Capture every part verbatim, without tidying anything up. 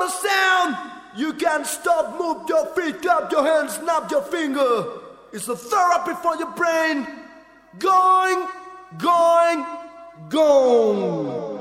sound. You can't stop, move your feet, clap your hands, snap your finger. It's a therapy for your brain. Going, going, going.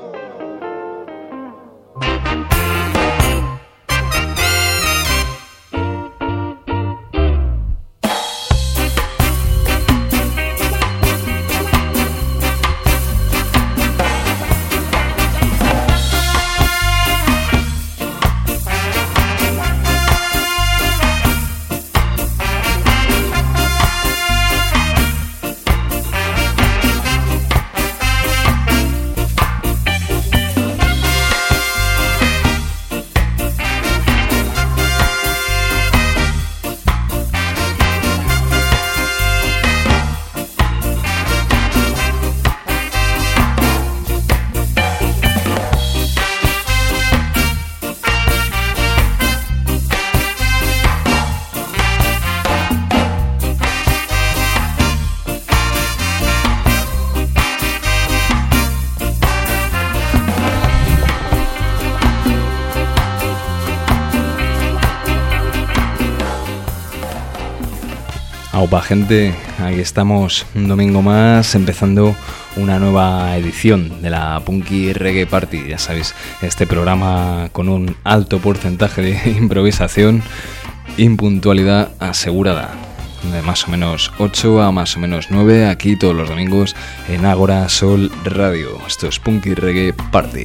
Aupa gente, aquí estamos un domingo más empezando una nueva edición de la Punky Reggae Party. Ya sabéis, este programa con un alto porcentaje de improvisación, impuntualidad asegurada, de más o menos ocho a más o menos nueve, aquí todos los domingos en Ágora Sol Radio. Esto es Punky Reggae Party.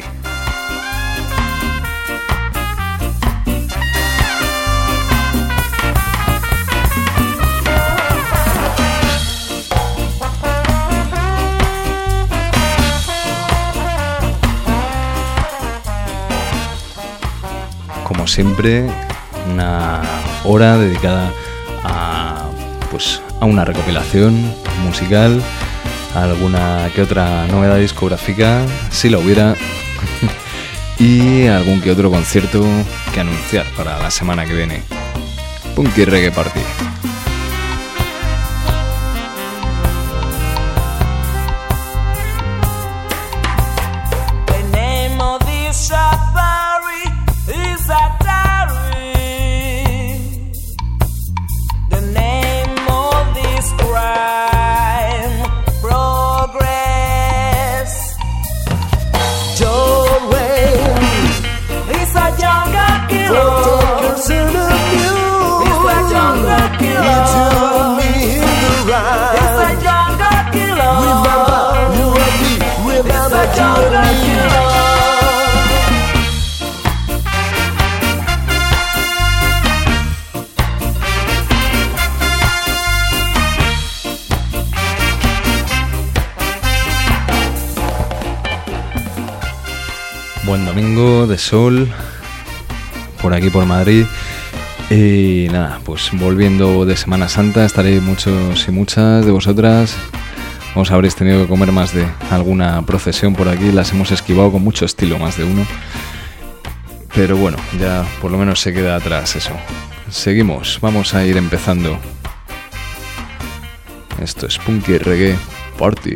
Como siempre, una hora dedicada a, pues, a una recopilación musical, a alguna que otra novedad discográfica, si la hubiera, y algún que otro concierto que anunciar para la semana que viene. Punky Reggae Party. Buen domingo de sol por aquí por Madrid. Y nada, pues volviendo de Semana Santa, estaré muchos y muchas de vosotras. Os habréis tenido que comer más de alguna procesión por aquí, las hemos esquivado con mucho estilo, más de uno. Pero bueno, ya por lo menos se queda atrás eso. Seguimos, vamos a ir empezando. Esto es Punky Reggae Party.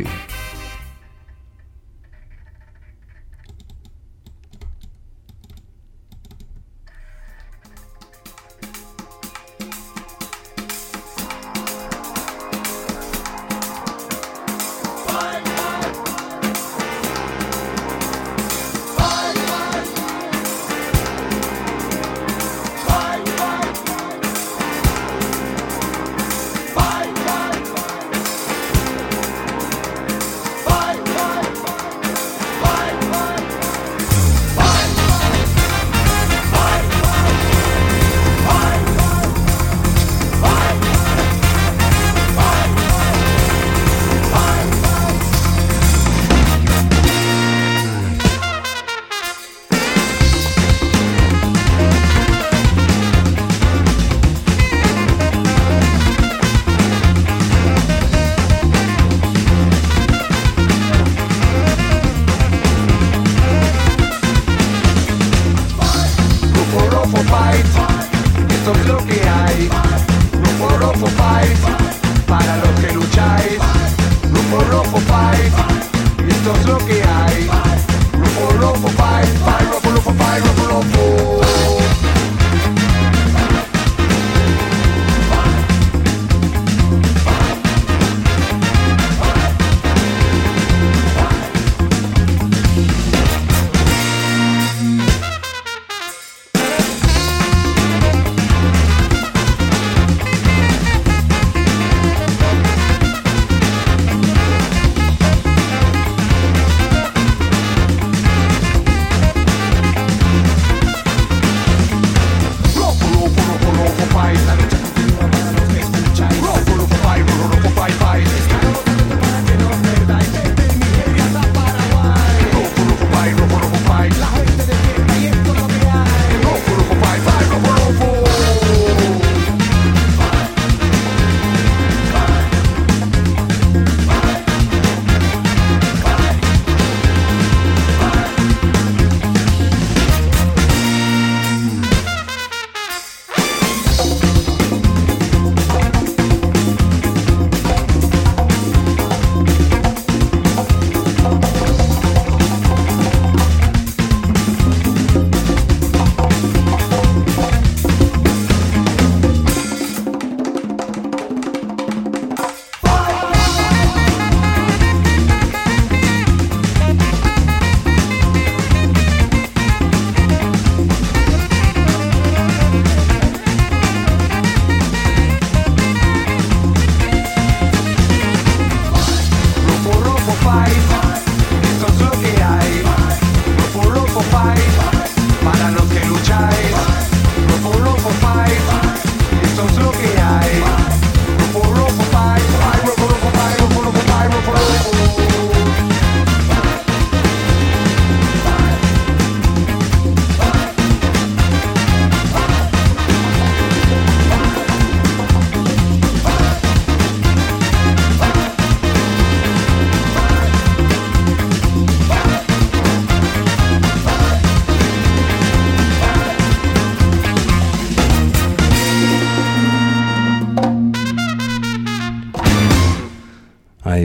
esto es lo que hay. Ropo, ropo, fight, fight, ropo, ropo, fight, ropo, ropo.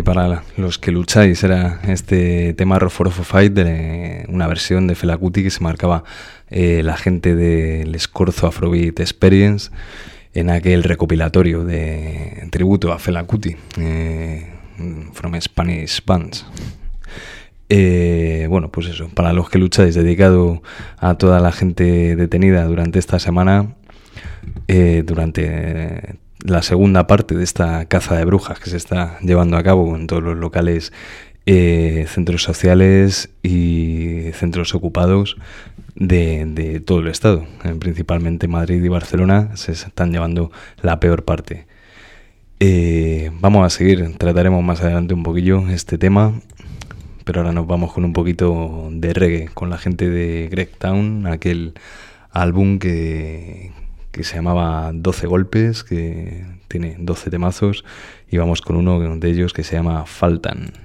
para los que lucháis era este tema Rock for Fight, de una versión de Fela Kuti que se marcaba eh, la gente del Scorzo Afrobeat Experience en aquel recopilatorio de tributo a Fela Kuti, eh, From Spanish Bands. Eh, bueno, pues eso, para los que lucháis, dedicado a toda la gente detenida durante esta semana, eh, durante la segunda parte de esta caza de brujas que se está llevando a cabo en todos los locales, eh, centros sociales y centros ocupados de, de todo el estado. Eh, principalmente Madrid y Barcelona se están llevando la peor parte. Eh, vamos a seguir, trataremos más adelante un poquillo este tema, pero ahora nos vamos con un poquito de reggae, con la gente de Gregtown, aquel álbum que, que se llamaba doce golpes, que tiene doce temazos, y vamos con uno de ellos que se llama Faltan.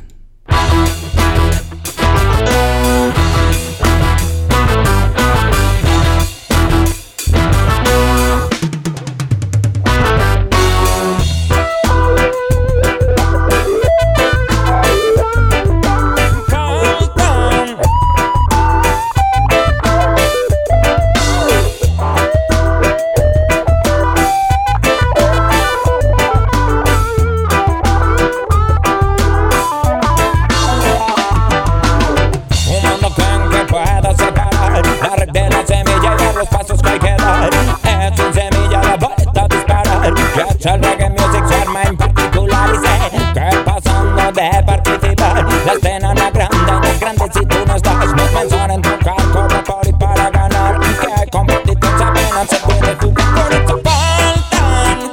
El reggae music su arma en particular y sé que pasando de participar la escena no es grande, no es grande si tú no estás. No pensar en tocar, corre por y para ganar, que competitos apenas se puede jugar, por eso faltan.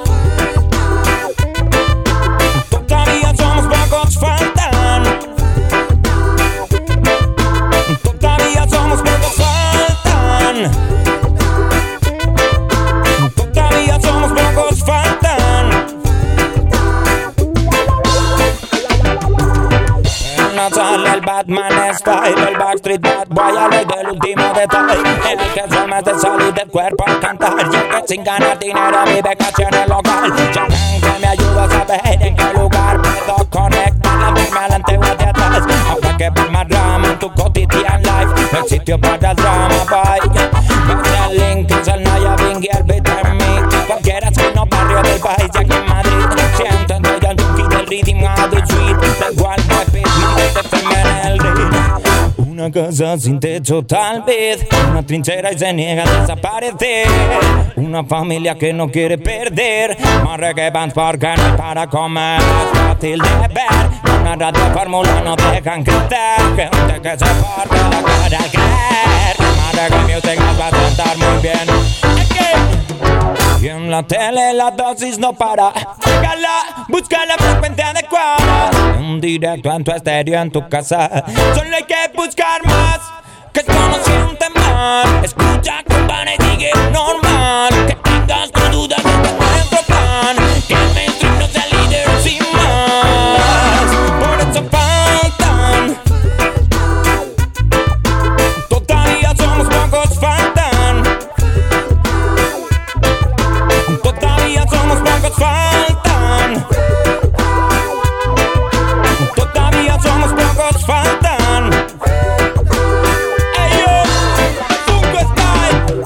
Todavía somos pocos, faltan. Todavía somos pocos, faltan. Todavía somos pocos, faltan. Sale el Batman style, el Backstreet Bad Boy, a ley del último detalle, en el que soy más de salir del cuerpo al cantar. Yo que sin ganar dinero vive casi en el local. Ya que me ayuda a saber en qué lugar puedo conectar la misma adelante o hacia atrás. Ahora que va más drama en tu cotidian life, el sitio para el drama, bye. Ves el link, es el Naya Bing y el beat en mí. Cualquiera sino barrio del país y aquí en Madrid. Siento entre el junkie del ritmo a the sweet. Da igual no hay beat, una casa sin techo tal vez, una trinchera y se niega a desaparecer, una familia que no quiere perder, más reggae bands porque no hay para comer, es fácil de ver, una radio fórmula no dejan crecer, gente que se parte la cara al creer, más reggae music nos va a tratar muy bien. Y en la tele la dosis no para. Pégala, busca la frecuencia adecuada. En directo en tu estéreo, en tu casa. Solo hay que buscar más. Que esto no siente mal. Escucha, compara y sigue normal. Que tengas tus dudas, este es nuestro plan. Que el mainstream no sea líder sin más. Por eso faltan. Todavía somos pocos, faltan. Todavía somos pocos, faltan. Todavía somos pocos, faltan. Ey yo, Funko Style.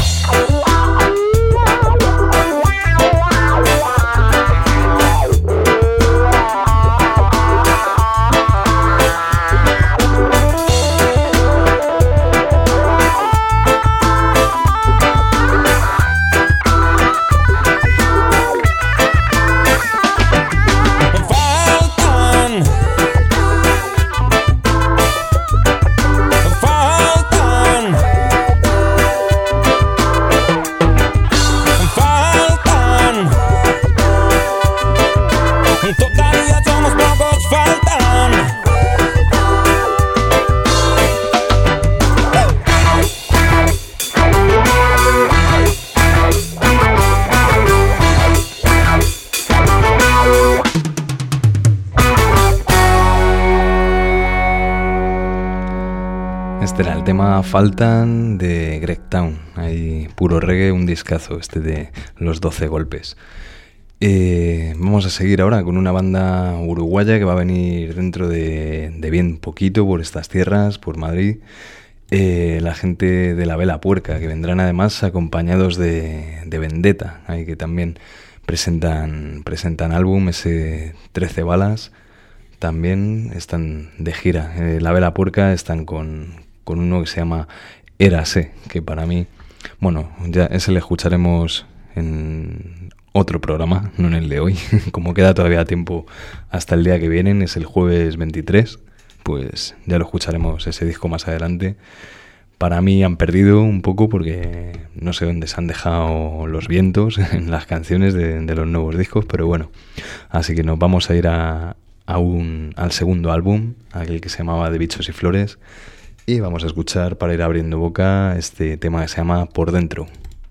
Este era el tema Faltan de Gregtown. Hay puro reggae, un discazo este de los doce golpes. Eh, vamos a seguir ahora con una banda uruguaya que va a venir dentro de, de bien poquito por estas tierras, por Madrid. Eh, la gente de La Vela Puerca, que vendrán además acompañados de, de Vendetta, ahí que también presentan, presentan álbum, ese trece balas, también están de gira. Eh, La Vela Puerca están con, con uno que se llama Érase, que para mí, bueno, ya ese le escucharemos en otro programa, no en el de hoy, como queda todavía tiempo hasta el día que vienen, es el jueves veintitrés, pues ya lo escucharemos ese disco más adelante. Para mí han perdido un poco porque no sé dónde se han dejado los vientos en las canciones de, de los nuevos discos, pero bueno, así que nos vamos a ir a, a un, al segundo álbum, aquel que se llamaba De Bichos y Flores, y vamos a escuchar, para ir abriendo boca, este tema que se llama Por Dentro.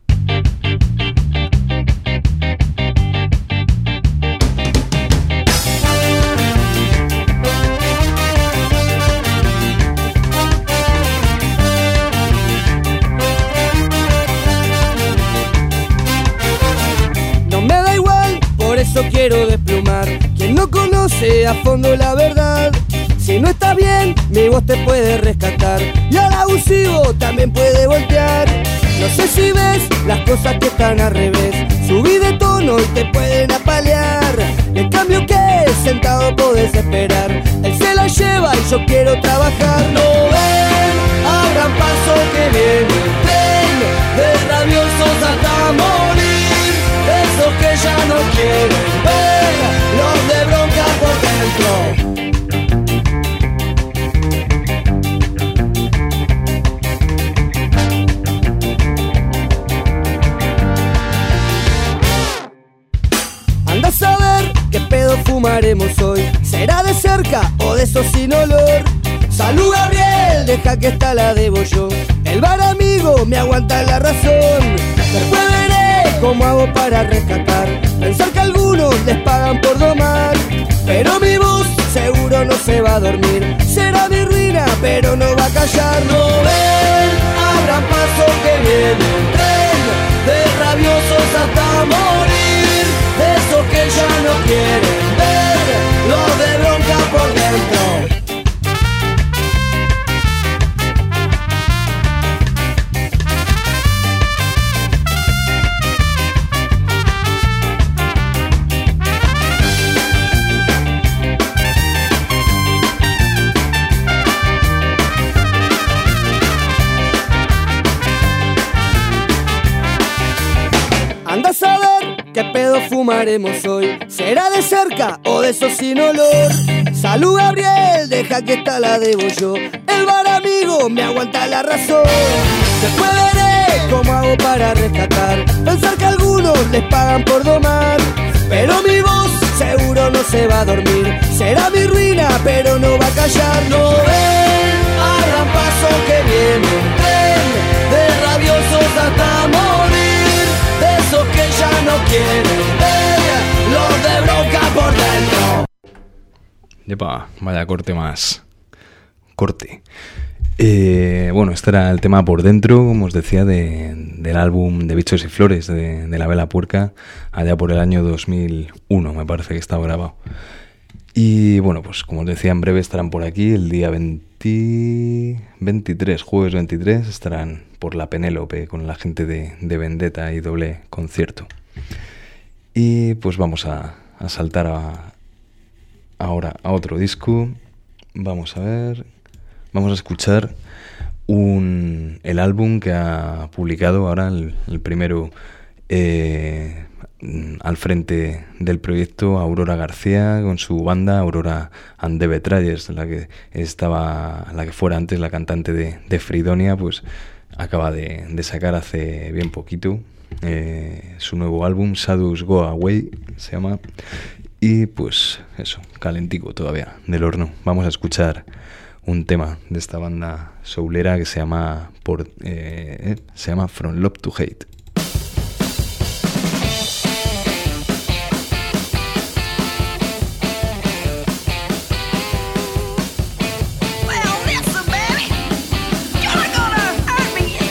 Quiero desplumar quien no conoce a fondo la verdad. Si no está bien, mi voz te puede rescatar y al abusivo también puede voltear. No sé si ves las cosas que están al revés, subí de tono y te pueden apalear. Y en cambio que sentado podés esperar, él se la lleva y yo quiero trabajar. No ven, abran paso que viene el tren de rabiosos hasta morir, esos que ya no quieren ver, los de bronca por dentro. Anda a saber qué pedo fumaremos hoy, será de cerca o de esos sin olor. Salud Gabriel, deja que esta la debo yo, el bar amigo me aguanta la razón. Después veré cómo hago para rescatar, pensar que algunos les pagan por domar, pero mi voz seguro no se va a dormir, será mi ruina pero no va a callar. No ven, abran paso que viene el tren de rabiosos hasta morir, esos que ya no quieren ver, los de bronca por dentro. Anda a saber qué pedo fumaremos hoy, será de cerca o de esos sin olor. Salud Gabriel, deja que esta la debo yo, el bar amigo me aguanta la razón. Después veré cómo hago para rescatar, pensar que algunos les pagan por domar, pero mi voz seguro no se va a dormir, será mi ruina pero no va a callar. No ven, abran paso que viene un tren de rabiosos hasta morir, de esos que ya no quieren ver, los de bronca por dentro. Yepa, vaya corte más. Corte. Eh, bueno, este era el tema Por Dentro, como os decía, de, del álbum De Bichos y Flores, de, de La Vela Puerca, allá por el año dos mil uno, me parece que estaba grabado. Y bueno, pues como os decía, en breve estarán por aquí, el día veinte, veintitrés, jueves veintitrés, estarán por la Penélope con la gente de, de Vendetta y doble concierto. Y pues vamos a, a saltar a, ahora a otro disco. Vamos a ver, vamos a escuchar un, el álbum que ha publicado ahora, el, el primero eh, al frente del proyecto, Aurora García con su banda Aurora and the Betrayers, la que estaba, la que fuera antes la cantante de, de Fridonia, pues acaba de, de sacar hace bien poquito eh, su nuevo álbum, Shadows Go Away se llama, y pues eso, calentico todavía del horno. Vamos a escuchar un tema de esta banda soulera que se llama por, eh, se llama From Love to Hate.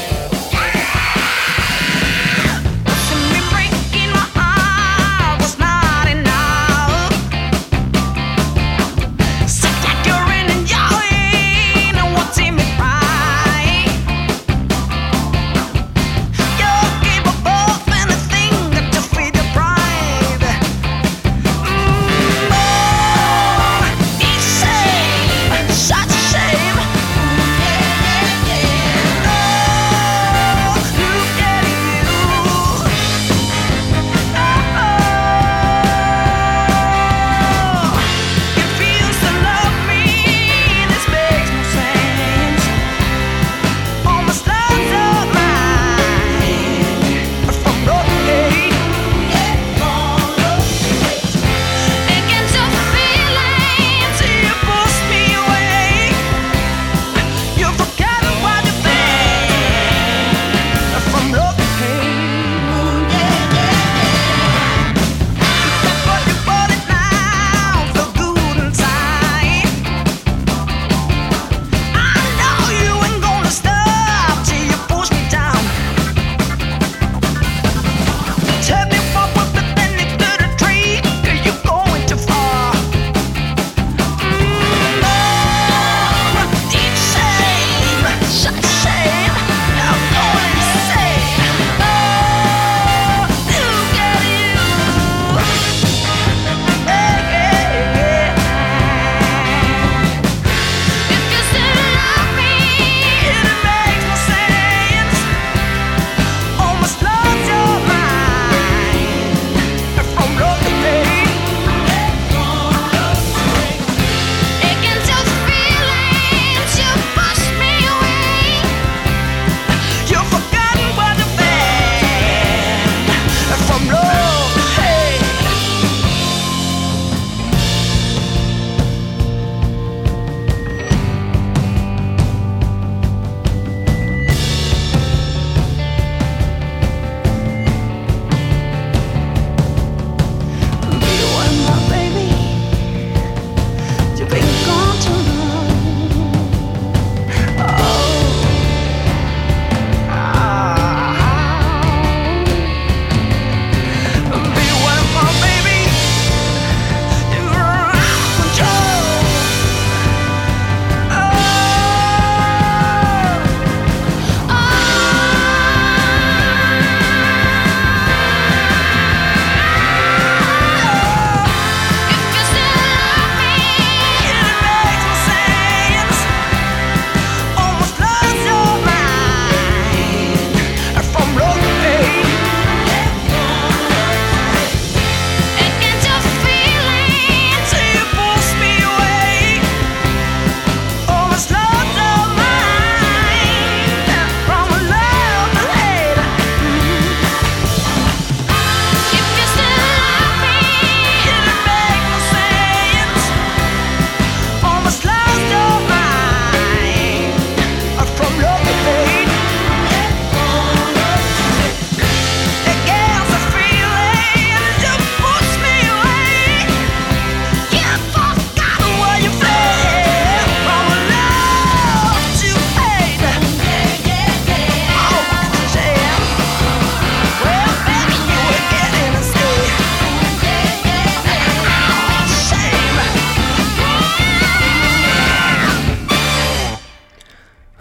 Was not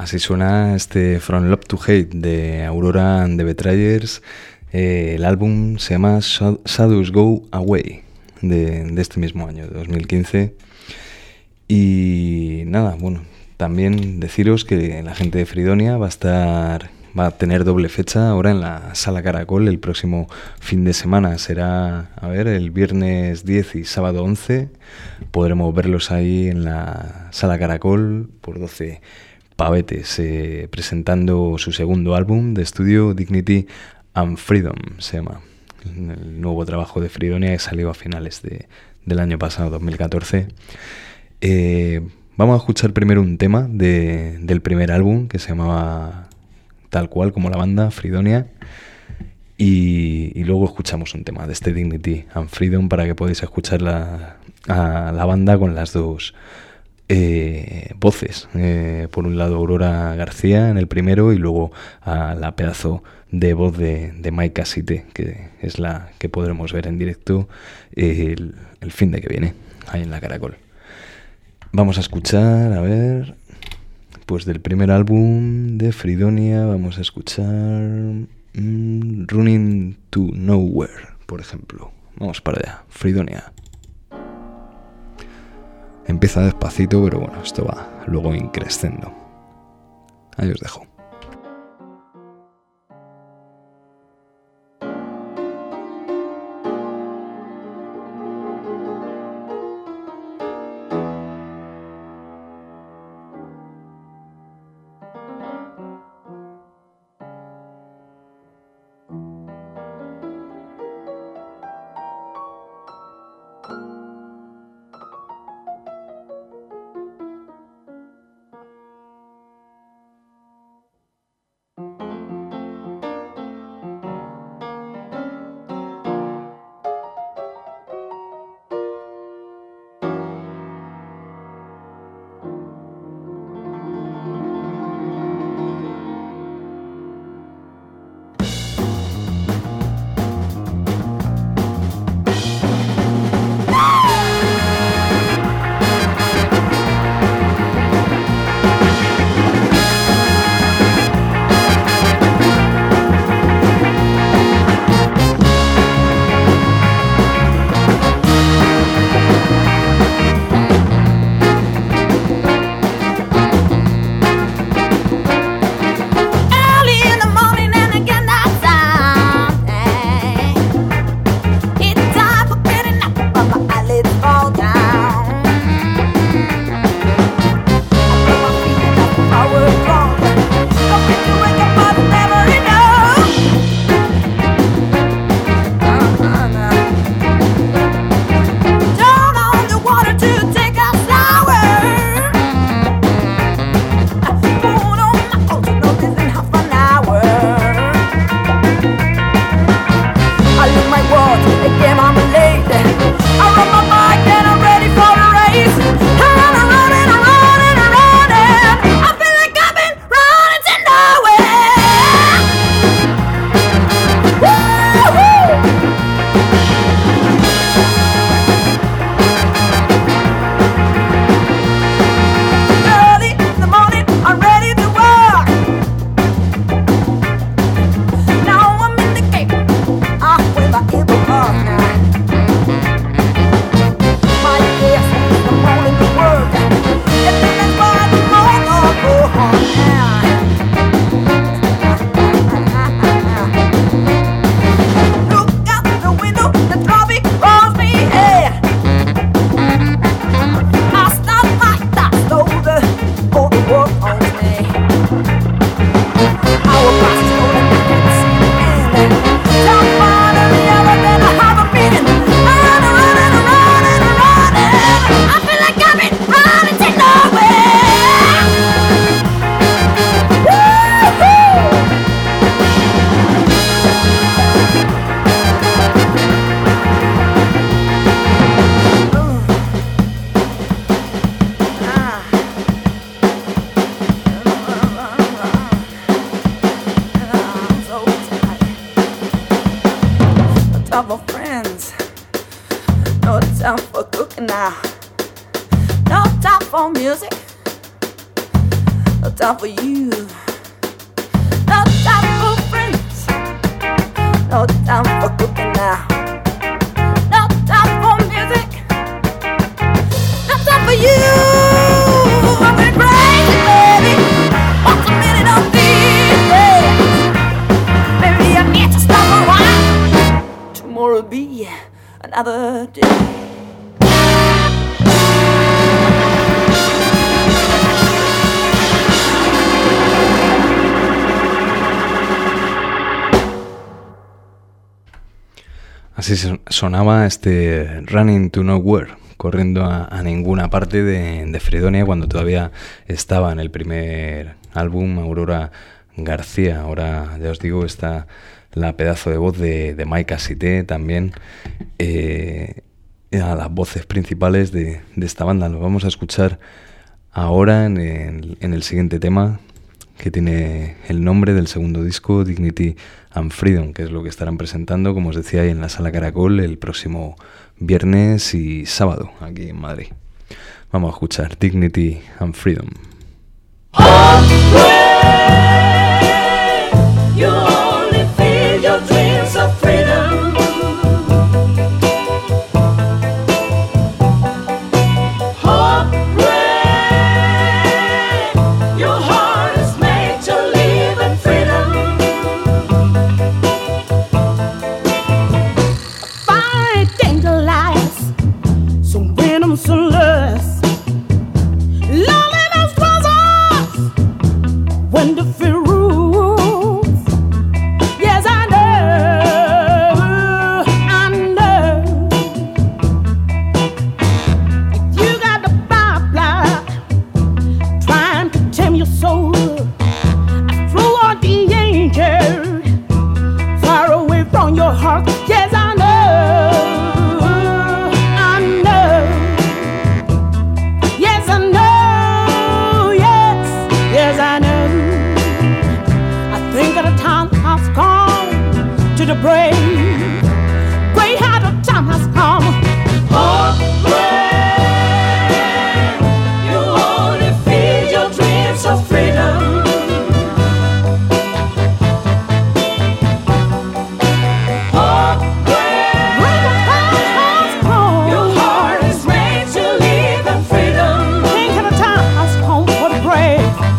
así suena este From Love to Hate de Aurora and the Betrayers. Eh, el álbum se llama Shadows Go Away, de, de este mismo año, de dos mil quince. Y nada, bueno, también deciros que la gente de Fridonia va a estar, va a tener doble fecha ahora en la Sala Caracol el próximo fin de semana. Será, a ver, el viernes diez y sábado once. Podremos verlos ahí en la Sala Caracol por doce pavetes, eh, presentando su segundo álbum de estudio, Dignity and Freedom se llama. El nuevo trabajo de Fridonia que salió a finales de, del año pasado, dos mil catorce. Eh, vamos a escuchar primero un tema de, del primer álbum que se llamaba tal cual como la banda, Fridonia, y, y luego escuchamos un tema de este Dignity and Freedom para que podáis escuchar la, a la banda con las dos eh, voces. Eh, por un lado Aurora García en el primero y luego a la pedazo de voz de, de Maika Site, que es la que podremos ver en directo eh, el, el fin de que viene ahí en la Caracol. Vamos a escuchar, a ver, pues del primer álbum de Fridonia vamos a escuchar mm, Running to Nowhere, por ejemplo. Vamos para allá, Fridonia. Empieza despacito, pero bueno, esto va luego increciendo. Ahí os dejo. time for you. No time for friends. No time for cooking now. No time for music. No time for you. I've been crazy, baby. What's a minute of these days? Maybe I need to stop a while. Tomorrow will be another day. Así sonaba este Running to Nowhere, corriendo a, a ninguna parte de, de Fredonia, cuando todavía estaba en el primer álbum Aurora García. Ahora, ya os digo, está la pedazo de voz de, de Mike Asité también, eh, a las voces principales de, de esta banda. Lo vamos a escuchar ahora en el, en el siguiente tema, que tiene el nombre del segundo disco, Dignity and Freedom, que es lo que estarán presentando, como os decía, ahí en la Sala Caracol el próximo viernes y sábado aquí en Madrid. Vamos a escuchar Dignity and Freedom. You only feel your dreams of freedom.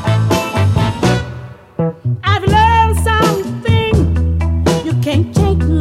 I've learned something you can't take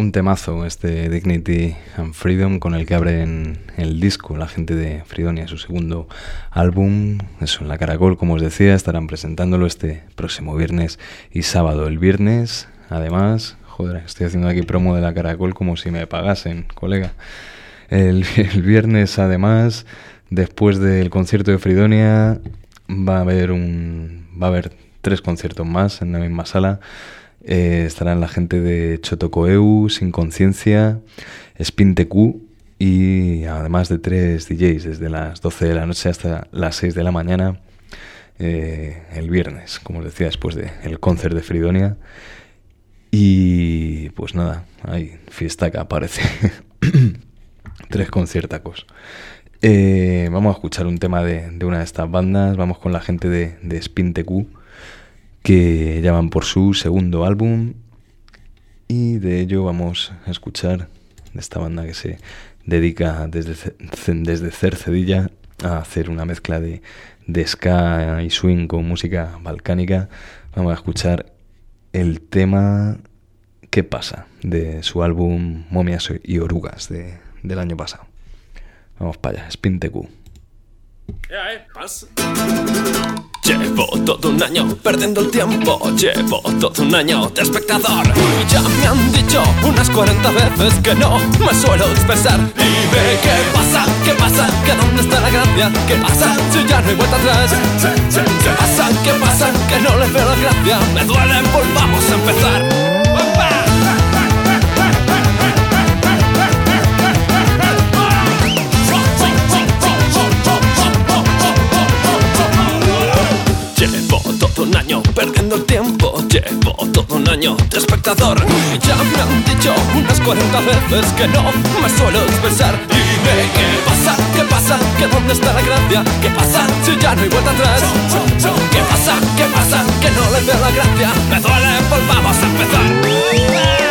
Un temazo este Dignity and Freedom con el que abren el disco la gente de Fridonia, su segundo álbum. Eso, en la Caracol, como os decía, estarán presentándolo este próximo viernes y sábado. El viernes, además, joder, estoy haciendo aquí promo de la Caracol como si me pagasen, colega. El, el viernes, además, después del concierto de Fridonia, va a haber un va a haber tres conciertos más en la misma sala. Eh, estarán la gente de Chotocoeu, Sin Conciencia, Spin T Q y además de tres D Js desde las doce de la noche hasta las seis de la mañana eh, el viernes, como os decía, después del concert de Fridonia. Y pues nada, hay fiesta que aparece. Tres conciertacos. Eh, vamos a escuchar un tema de, de una de estas bandas. Vamos con la gente de, de Spin T Q, que ya van por su segundo álbum, y de ello vamos a escuchar de esta banda que se dedica desde, desde Cercedilla a hacer una mezcla de, de ska y swing con música balcánica. Vamos a escuchar el tema ¿Qué pasa?, de su álbum Momias y Orugas de, del año pasado. Vamos para allá, Spin T Q. ¿Qué pasa? Llevo todo un año perdiendo el tiempo, llevo todo un año de espectador. Y ya me han dicho unas cuarenta veces que no me suelo expresar. Dime qué pasa, qué pasa, que dónde está la gracia. ¿Qué pasa si ya no hay vuelta atrás? ¿Qué pasa, qué pasa, que no le veo la gracia? Me duele, volvamos a empezar. Llevo todo un año perdiendo el tiempo, llevo todo un año de espectador. Y ya me han dicho unas cuarenta veces que no me suelo expresar. Dime qué pasa, qué pasa, que dónde está la gracia. ¿Qué pasa si ya no hay vuelta atrás? ¿Qué pasa, qué pasa, que no le veo la gracia? Me duele, volvamos a empezar.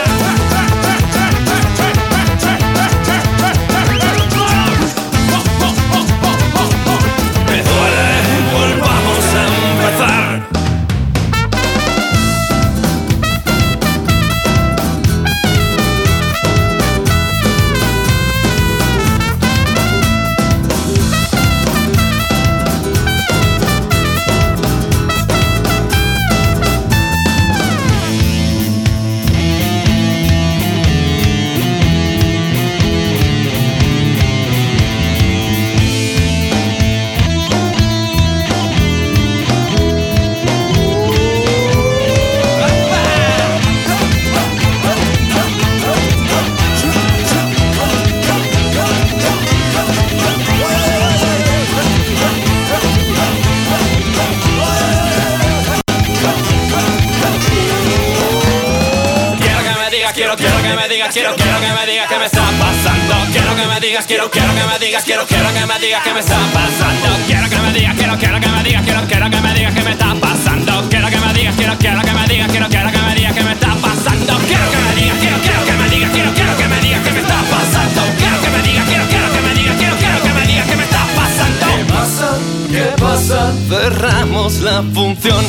Quiero, quiero que me digas qué me está pasando. Quiero que me digas, quiero, quiero que me digas, quiero, quiero que me digas qué me está pasando. Quiero que me digas, quiero, quiero que me digas, quiero, quiero que me digas qué me está pasando. Quiero que me digas, quiero, quiero que me digas, quiero, quiero que me digas qué me está pasando. Quiero que me digas, quiero, quiero que me digas, quiero, quiero que me digas qué me está pasando. Quiero que me digas, quiero, quiero que me digas, quiero, quiero que me digas qué me está pasando. ¿Qué pasa? ¿Qué pasa? Cerramos la función.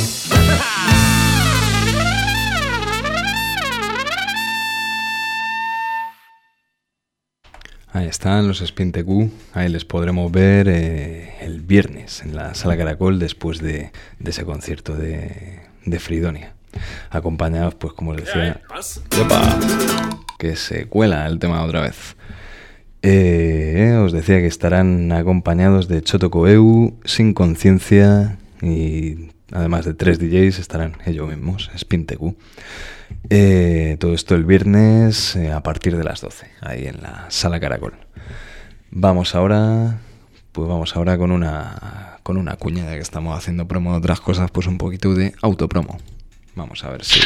Ahí están los Spin T Q, ahí les podremos ver eh, el viernes en la Sala Caracol después de, de ese concierto de, de Fridonia. Acompañados, pues como os decía, ¡epa!, que se cuela el tema otra vez. Eh, os decía que estarán acompañados de Chotocoeu, Sin Conciencia y además de tres D Js estarán ellos mismos, Spin T Q. Eh, todo esto el viernes eh, a partir de las doce, ahí en la Sala Caracol. Vamos ahora, pues vamos ahora con una con una cuña, ya que estamos haciendo promo de otras cosas, pues un poquito de autopromo. Vamos a ver si...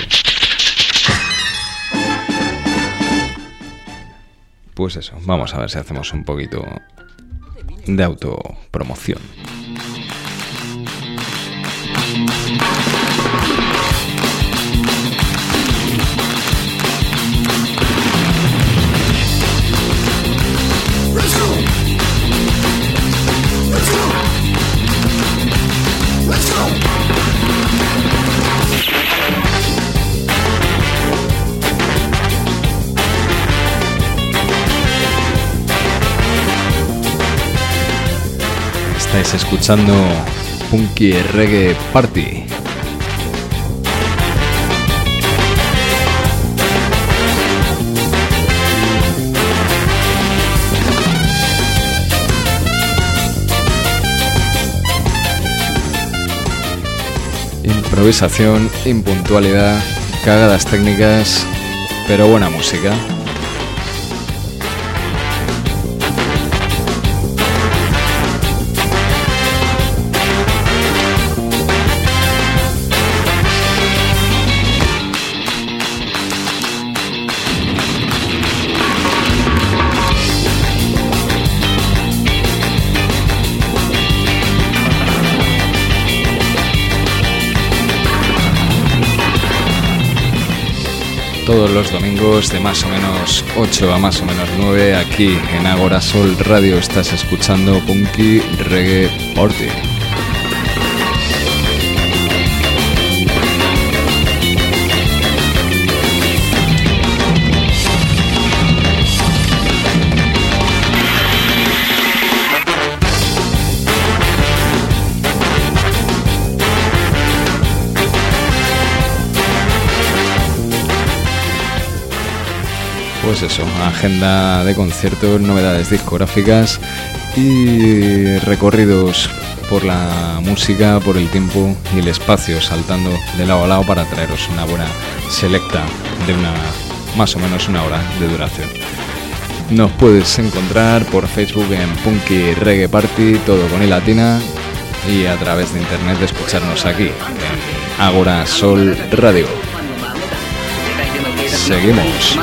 Pues eso, vamos a ver si hacemos un poquito de autopromoción. Estáis escuchando Punky Reggae Party. Improvisación, impuntualidad, cagadas técnicas, pero buena música. Todos los domingos de más o menos ocho a más o menos nueve aquí en Agora Sol Radio estás escuchando Punky Reggae Party. Pues eso, agenda de conciertos, novedades discográficas y recorridos por la música, por el tiempo y el espacio, saltando de lado a lado para traeros una buena selecta de una más o menos una hora de duración. Nos puedes encontrar por Facebook en Punky Reggae Party, todo con i latina, y a través de internet escucharnos aquí en Agora Sol Radio. Seguimos.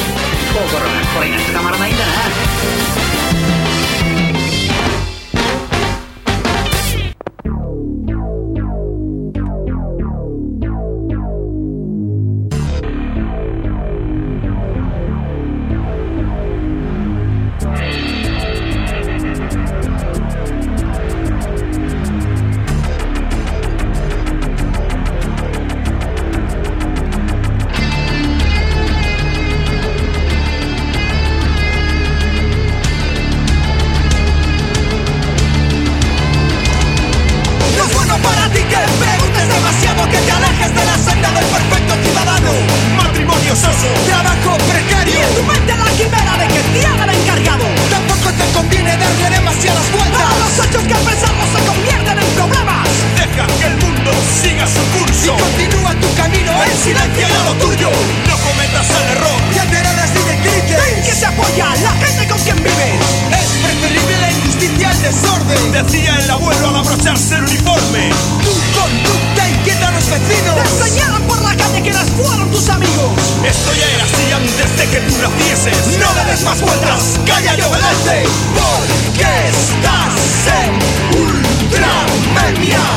Decía el abuelo al abrocharse el uniforme. Tu conducta inquieta a los vecinos. Te enseñaron por la calle que eras fueron tus amigos. Esto ya era así antes de que tú nacieses. No le des más vueltas, calla y obedece. Porque estás en Ultramemia.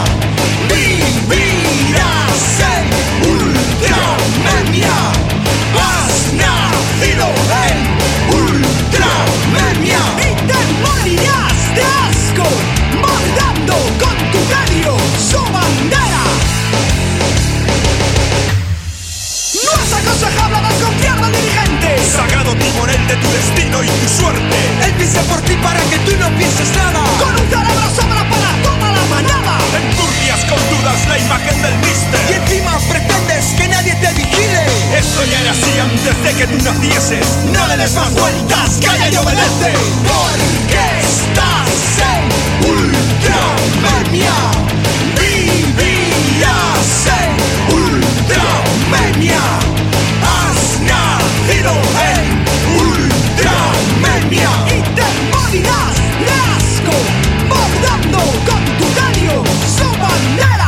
Vivirás en Ultramemia. Has nacido en Ultramemia. Y te morirás de asco, bordando con tu medio su bandera. No es aconsejable desconfiar de dirigentes. Sagrado timonel de tu destino y tu suerte. Él piensa por ti para que tú no pienses nada. Con un cerebro sobra para toda la manada. Enturbias con dudas la imagen del mister. Y encima pretendes que nadie te vigile. Esto ya era así antes de que tú nacieses. No le des más vueltas, calla y obedece. Porque estás en Ultramemia. Vivirás en Ultramemia. Has nacido en Ultramemia. Y te morirás de asco, bordando con tu caño su bandera.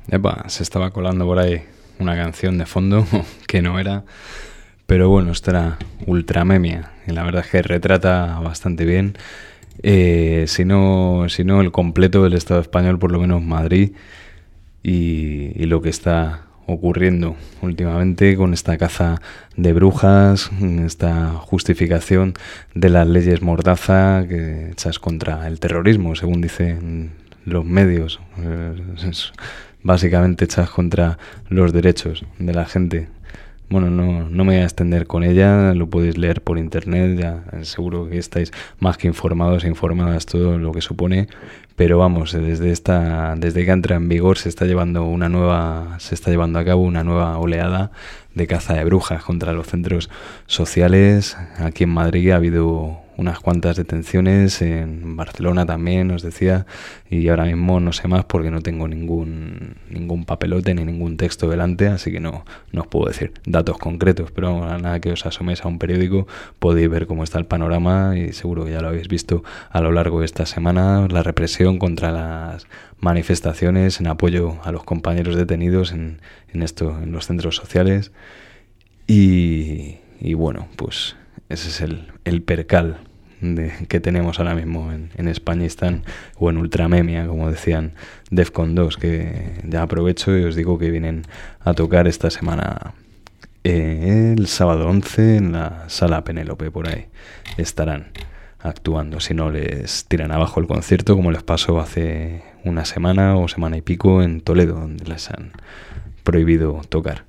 Epa, se estaba colando por ahí una canción de fondo que no era, pero bueno, esto era Ultramemia y la verdad es que retrata bastante bien, eh, si no, si no el completo del Estado español, por lo menos Madrid y, y lo que está ocurriendo últimamente con esta caza de brujas, esta justificación de las leyes mordaza que echas contra el terrorismo, según dicen los medios, es básicamente echas contra los derechos de la gente. Bueno, no, no me voy a extender con ella, lo podéis leer por internet, ya seguro que estáis más que informados e informadas todo lo que supone, pero vamos, desde esta, desde que entra en vigor se está llevando una nueva, se está llevando a cabo una nueva oleada de caza de brujas contra los centros sociales. Aquí en Madrid ha habido unas cuantas detenciones, en Barcelona también, os decía, y ahora mismo no sé más porque no tengo ningún ningún papelote ni ningún texto delante, así que no, no os puedo decir datos concretos, pero a nada que os asoméis a un periódico podéis ver cómo está el panorama y seguro que ya lo habéis visto a lo largo de esta semana, la represión contra las manifestaciones en apoyo a los compañeros detenidos en, en esto, en los centros sociales y, y bueno, pues ese es el, el percal de, que tenemos ahora mismo en, en Españistán o en Ultramemia, como decían Defcon dos, que ya aprovecho y os digo que vienen a tocar esta semana eh, el sábado once en la Sala Penélope, por ahí estarán actuando, si no les tiran abajo el concierto como les pasó hace una semana o semana y pico en Toledo, donde les han prohibido tocar.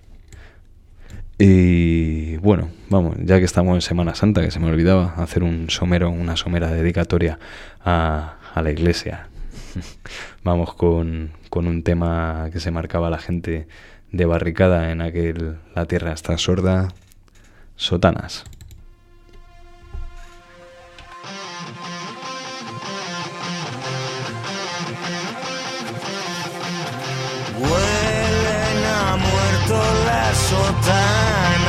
Y bueno, vamos, ya que estamos en Semana Santa, que se me olvidaba hacer un somero, una somera dedicatoria a, a la iglesia. Vamos con, con un tema que se marcaba la gente de barricada en aquel La Tierra Está Sorda, Sotanas. Huelen a muerto las sotanas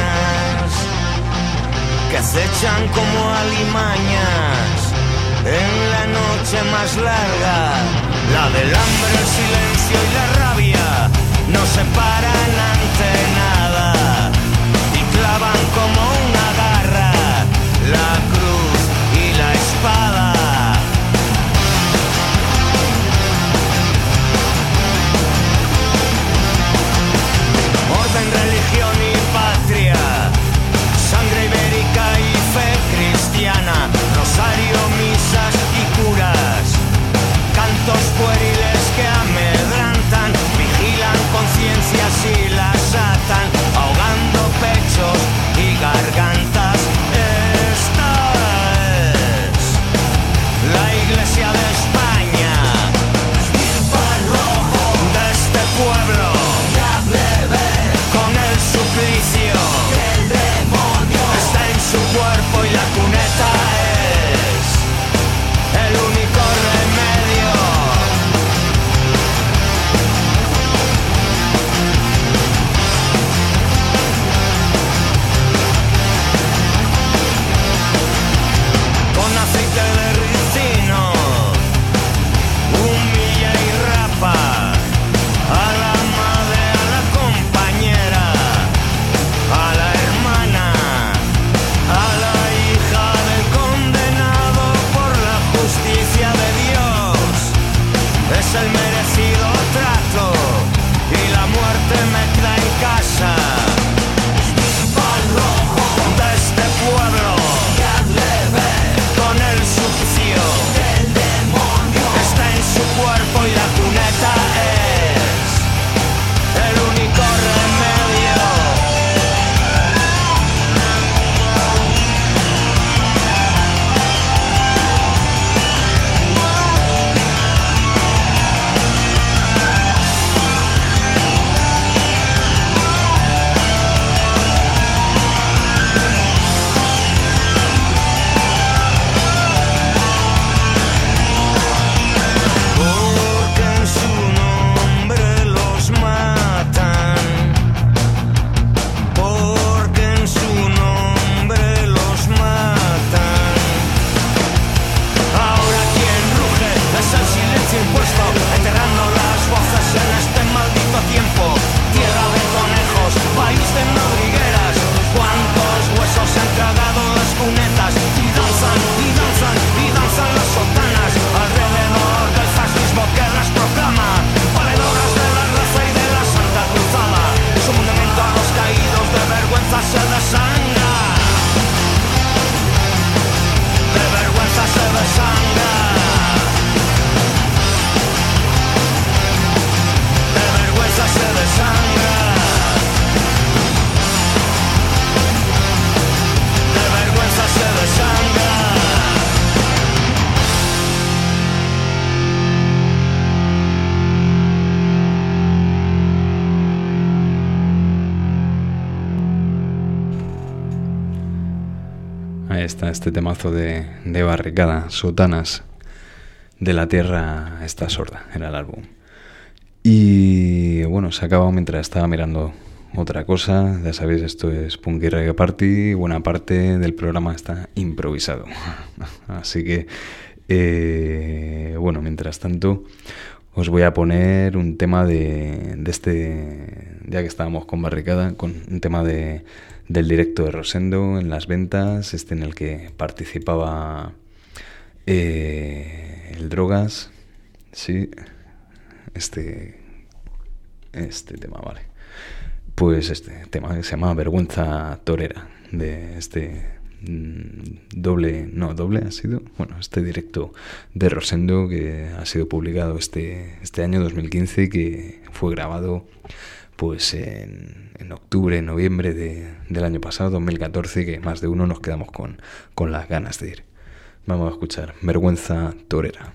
que acechan como alimañas en la noche más larga. La del hambre, el silencio y la rabia no se paran ante nada y clavan como una garra la cruz y la espada. Orden, religión y patria, sangre ibérica y fe cristiana, rosario, misas y curas, cantos pueriles que amedrantan, vigilan conciencias y las atan. este temazo de, de Barricada, Sotanas de la Tierra está sorda, era el álbum. Y bueno, se ha acabado mientras estaba mirando otra cosa. Ya sabéis, esto es Punky Reggae Party, buena parte del programa está improvisado. Así que, eh, bueno, mientras tanto, os voy a poner un tema de, de este, ya que estábamos con Barricada, con un tema de, del directo de Rosendo en Las Ventas, este en el que participaba eh, el Drogas, sí, este, este tema, vale. Pues este tema que se llama Vergüenza Torera, de este mmm, doble, no, doble ha sido, bueno, este directo de Rosendo que ha sido publicado este, este año dos mil quince y que fue grabado pues en, en octubre, noviembre de, del año pasado, dos mil catorce, que más de uno nos quedamos con, con las ganas de ir. Vamos a escuchar Vergüenza Torera.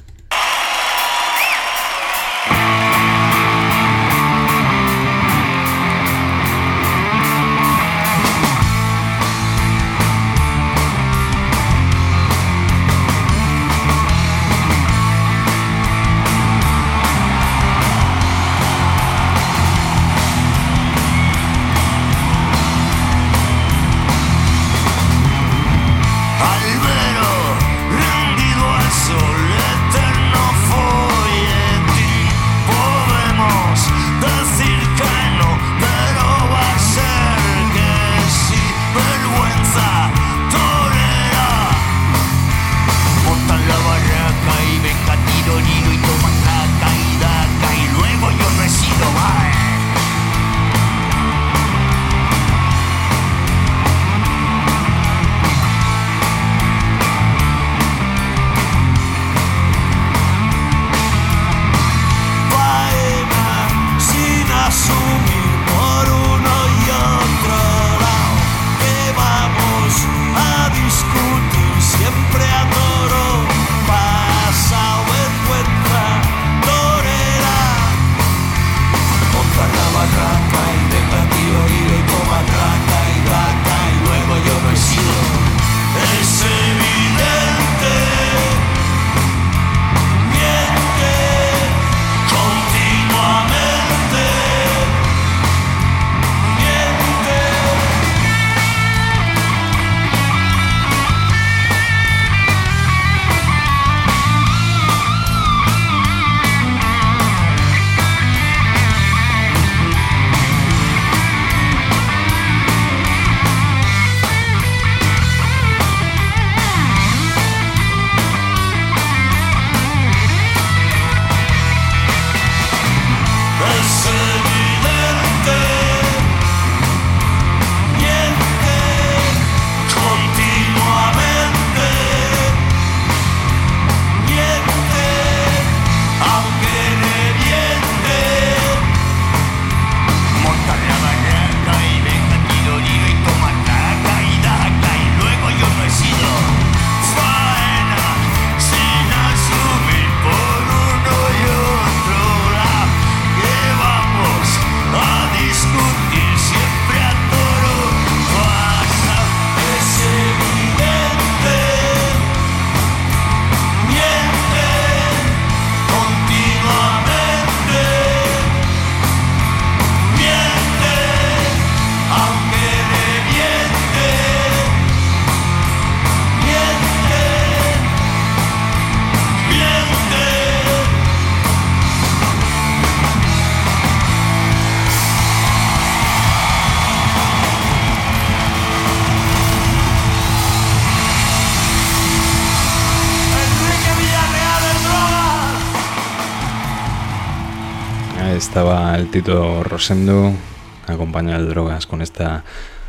Estaba el Tito Rosendo, acompañado de Drogas, con esta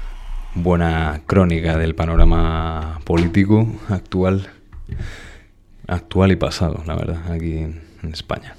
buena crónica del panorama político actual, actual y pasado, la verdad, aquí en, en España.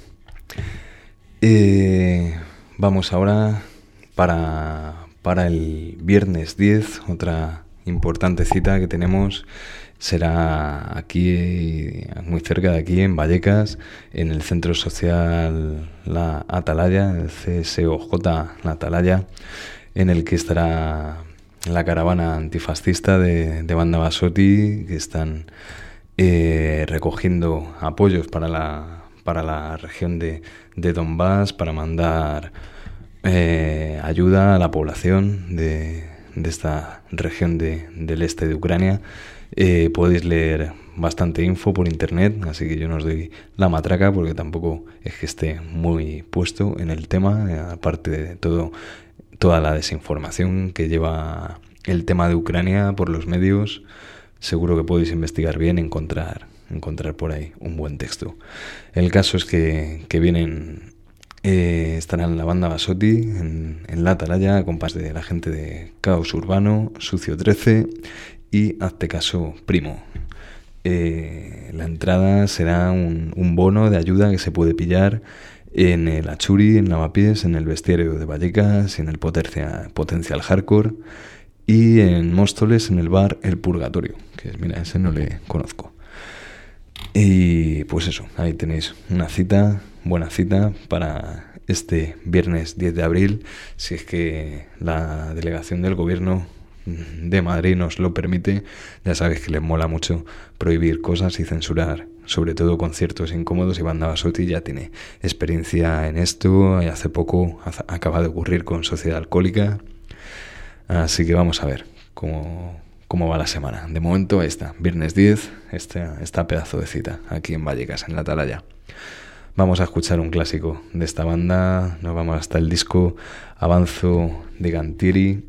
Eh, vamos ahora para, para el viernes diez, otra importante cita que tenemos. Será aquí, muy cerca de aquí, en Vallecas, en el Centro Social La Atalaya, el C S O J La Atalaya, en el que estará la caravana antifascista de, de Banda Basotti, que están eh, recogiendo apoyos para la, para la región de, de Donbass, para mandar eh, ayuda a la población de, de esta región de, del este de Ucrania. Eh, podéis leer bastante info por internet, así que yo no os doy la matraca porque tampoco es que esté muy puesto en el tema, eh, aparte de todo, toda la desinformación que lleva el tema de Ucrania por los medios. Seguro que podéis investigar bien, encontrar, encontrar por ahí un buen texto. El caso es que, que vienen, eh, estarán la Banda Basotti en, en la Atalaya, compás de la gente de Caos Urbano, Sucio trece y Hazte Caso Primo. Eh, la entrada será un, un bono de ayuda que se puede pillar en el Achuri, en Lavapiés, en el Bestiario de Vallecas, en el Potencia, Potencial Hardcore y en Móstoles, en el bar El Purgatorio, que mira, ese no le conozco. Y pues eso, ahí tenéis una cita, buena cita para este viernes diez de abril, si es que la delegación del gobierno de Madrid nos lo permite. Ya sabéis que les mola mucho prohibir cosas y censurar, sobre todo conciertos incómodos, y Banda Basotti ya tiene experiencia en esto, y hace poco acaba de ocurrir con Sociedad Alcohólica, así que vamos a ver cómo, cómo va la semana. De momento ahí está, viernes diez, esta, esta pedazo de cita aquí en Vallecas, en la Atalaya. Vamos a escuchar un clásico de esta banda, nos vamos hasta el disco Avanzo de Gantieri,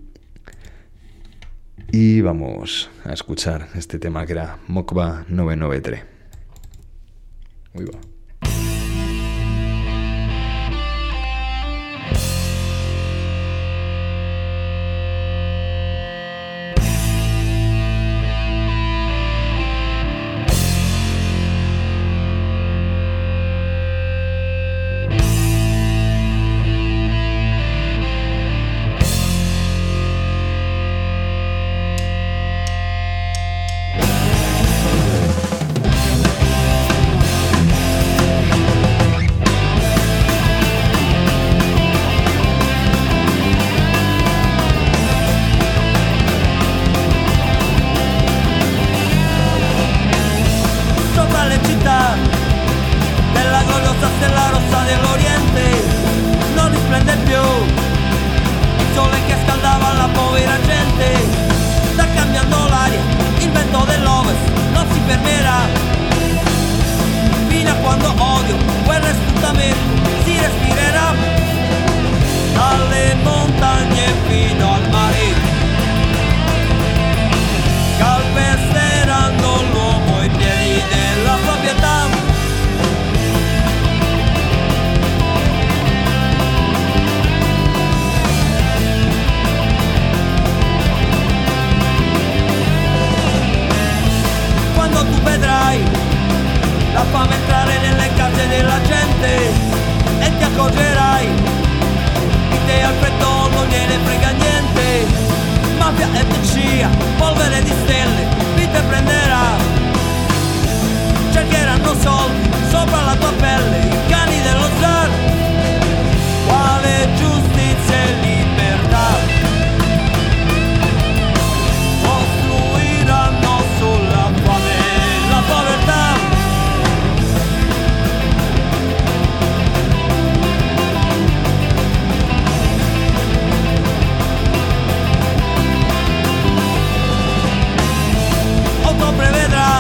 y vamos a escuchar este tema que era Mokba novecientos noventa y tres. Uy, va. Prevedrà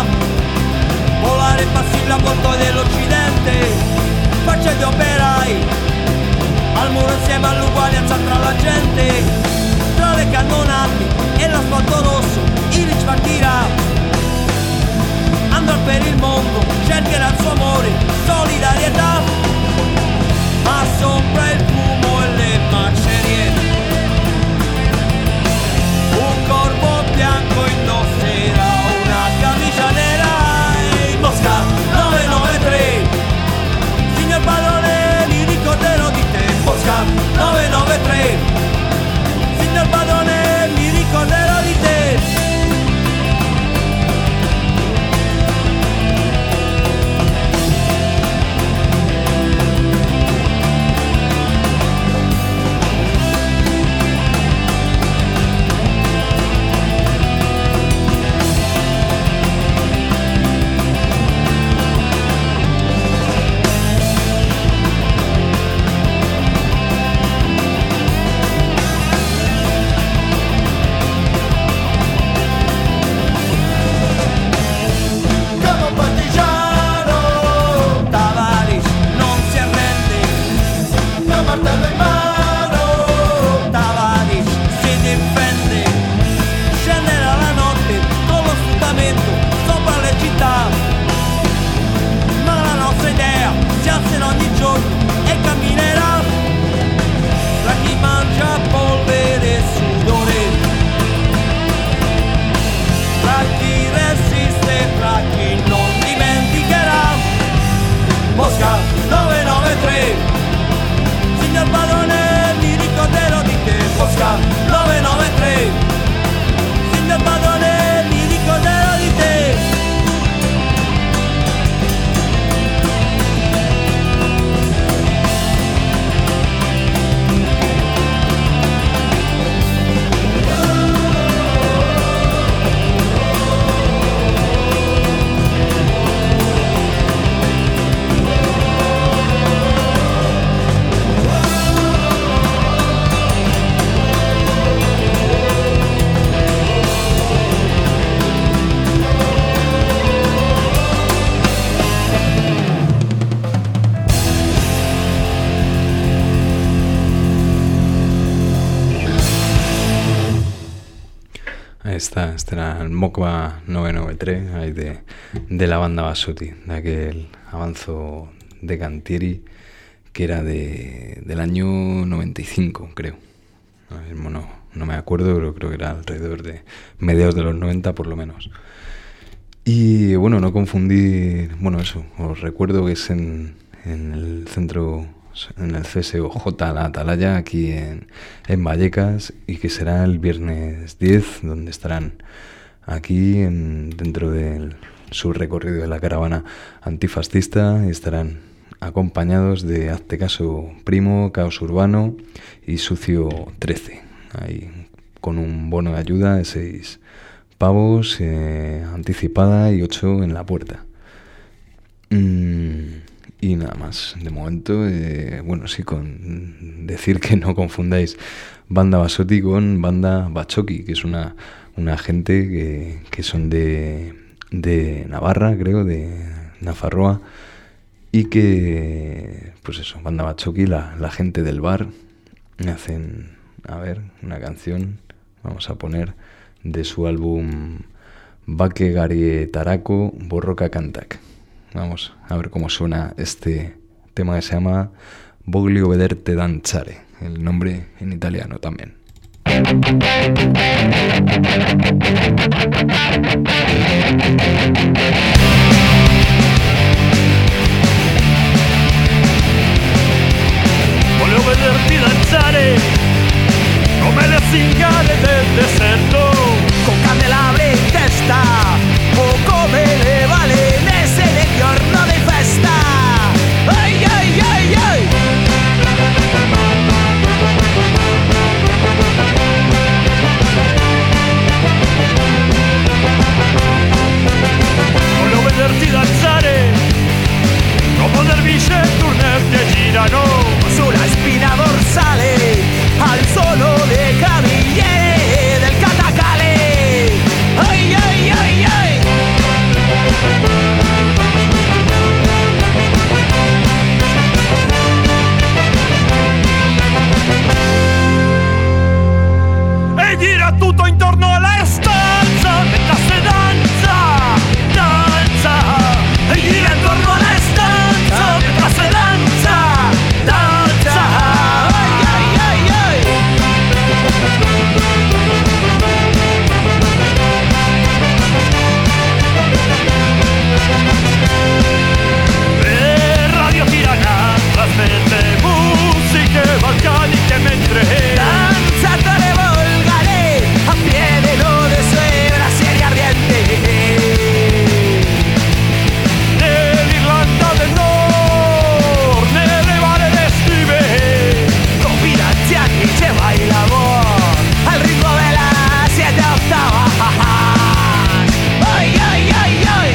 está, este era el Mokba novecientos noventa y tres, ahí de, de la banda Basotti, de aquel avanzo de Cantieri, que era de, del año noventa y cinco, creo. Ahora mismo no, no me acuerdo, pero creo que era alrededor de mediados de los noventa por lo menos. Y bueno, no confundir, bueno, eso, os recuerdo que es en, en el centro, en el C S O J La Atalaya, aquí en, en Vallecas, y que será el viernes diez, donde estarán aquí en, dentro de su recorrido de la caravana antifascista, y estarán acompañados de Hazte Caso Primo, Caos Urbano y Sucio trece, ahí con un bono de ayuda de seis pavos eh, anticipada y ocho en la puerta. Mm, y nada más, de momento, eh, bueno, sí, con decir que no confundáis banda Basotti con banda Bachoqui, que es una, una gente que, que son de, de Navarra, creo, de Nafarroa, y que, pues eso, banda Bachoqui, la, la gente del bar, hacen, a ver, una canción, vamos a poner, de su álbum Bake Garietarako Borroka Kantak. Vamos a ver cómo suena este tema que se llama Voglio Vederte Danzare, el nombre en italiano también. Voglio vederti danzare come le zingare del deserto, con candelabri in testa o come le balenese del giorno di festa. Ay, ay, ay, ay. Voglio vederti danzare como derviche en turner que girano sulla spina dorsale al solo de caviglie del catacale. Ay, ay, ay, ay. E gira tutto intorno alla stanza mentre se danza, danza. E gira intorno alla stanza mentre se danza, danza. Ay, ay, ay, ay. E Radio Tirana trasmette musiche balcaniche mentre danzatore volgare a piede de sue brasieri ardienti. Nell'Irlanda del Nord, nelle varie estive, con anziani che bailamos al ritmo de las siete octavas. Ay, ay, ay, ay.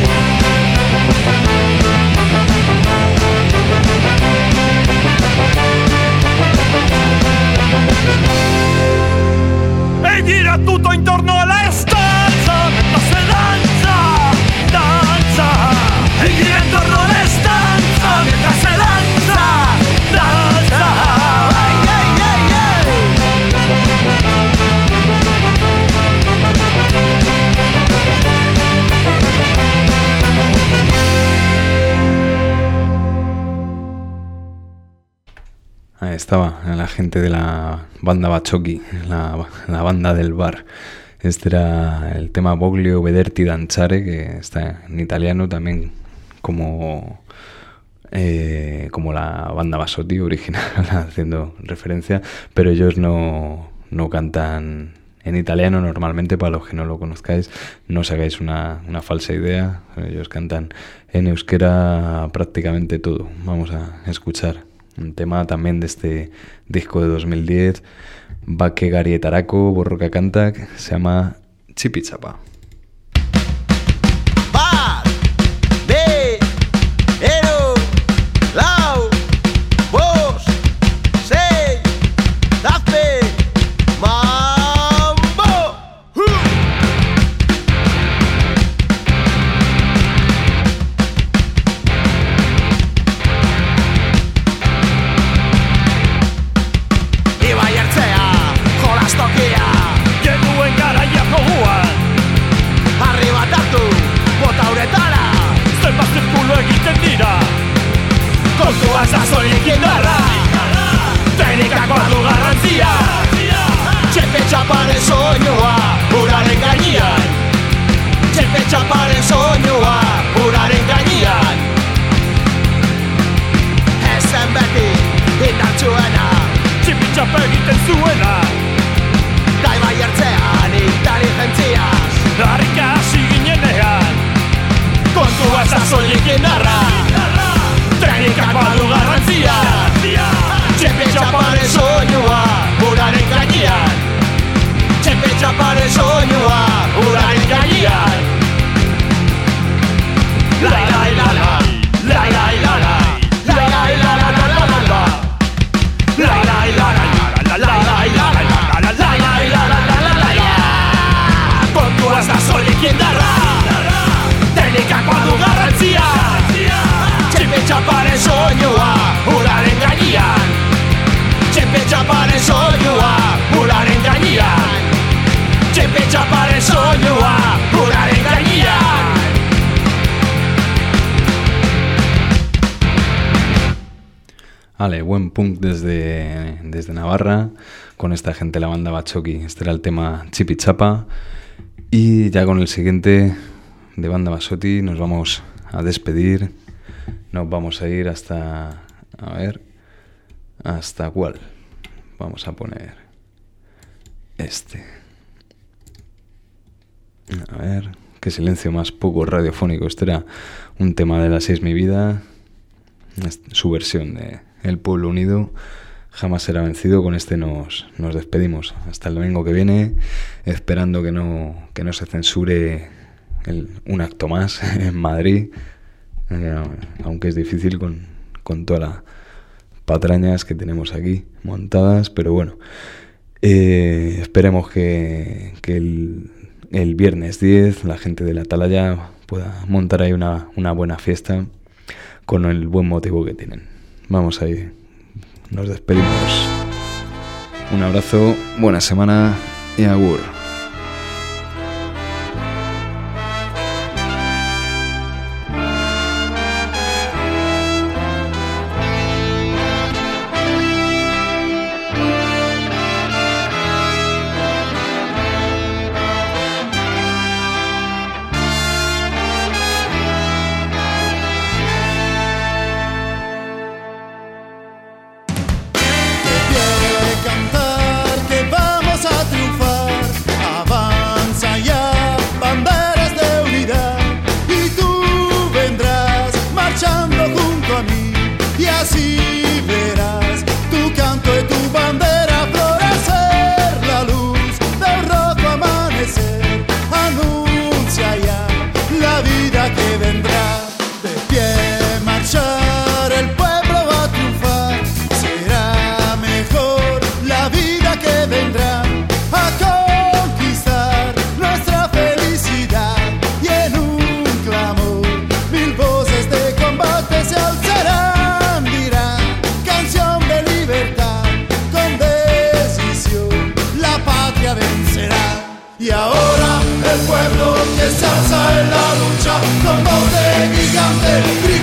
E gira tutto intorno alla stanza mentre se danza, danza. E gira intorno alla stanza mentre se danza, danza. Ay, ay, ay, ay. Ahí estaba la gente de la banda Bachoqui, la, la banda del bar. Este era el tema Voglio Vederti Danzare, que está en italiano también como, eh, como la banda Basotti original, haciendo referencia, pero ellos no, no cantan en italiano normalmente. Para los que no lo conozcáis, no os hagáis una, una falsa idea, ellos cantan en euskera prácticamente todo. Vamos a escuchar un tema también de este disco de dos mil diez, Bake Garietarako Borroka Kantak, se llama Chipichapa. Bat, bi, hiru, lau, bost, sei, zazpi, mambo! Ibai ertzea, jolastokia, jenduen garaia joguan, soilik indarra Trenika badu garrantzia Txepe txaparen soinua uraren gainean Txepe txaparen soinua uraren gainean Lai lai la la Lai lai la la Lai lai la la la la la la Lai lai la la la la lai la la la la lai lai la la la la la Kontua ez da soilik indarra Teknikak badu garrantzia Txepe txaparen soinua uraren gainean Txepe txaparen soinua uraren gainean Txepe txaparen soinua uraren gainean Vale, buen punk desde, desde Navarra, con esta gente, la banda Bachoqui. Este era el tema Chipi Chapa. Y ya con el siguiente de banda Basotti nos vamos a despedir. Nos vamos a ir hasta... A ver... ¿Hasta cuál? Vamos a poner... Este. A ver... Qué silencio más poco radiofónico. Este era un tema de Las seis mi vida. Su versión de El Pueblo Unido. Jamás será vencido. Con este nos, nos despedimos hasta el domingo que viene, esperando que no, que no se censure el, un acto más en Madrid, eh, aunque es difícil con, con todas las patrañas que tenemos aquí montadas, pero bueno, eh, esperemos que, que el, el viernes diez la gente de la Atalaya pueda montar ahí una, una buena fiesta con el buen motivo que tienen. Vamos ahí, nos despedimos. Un abrazo, buena semana y agur. Y ahora el pueblo que se alza en la lucha con voz de gigante.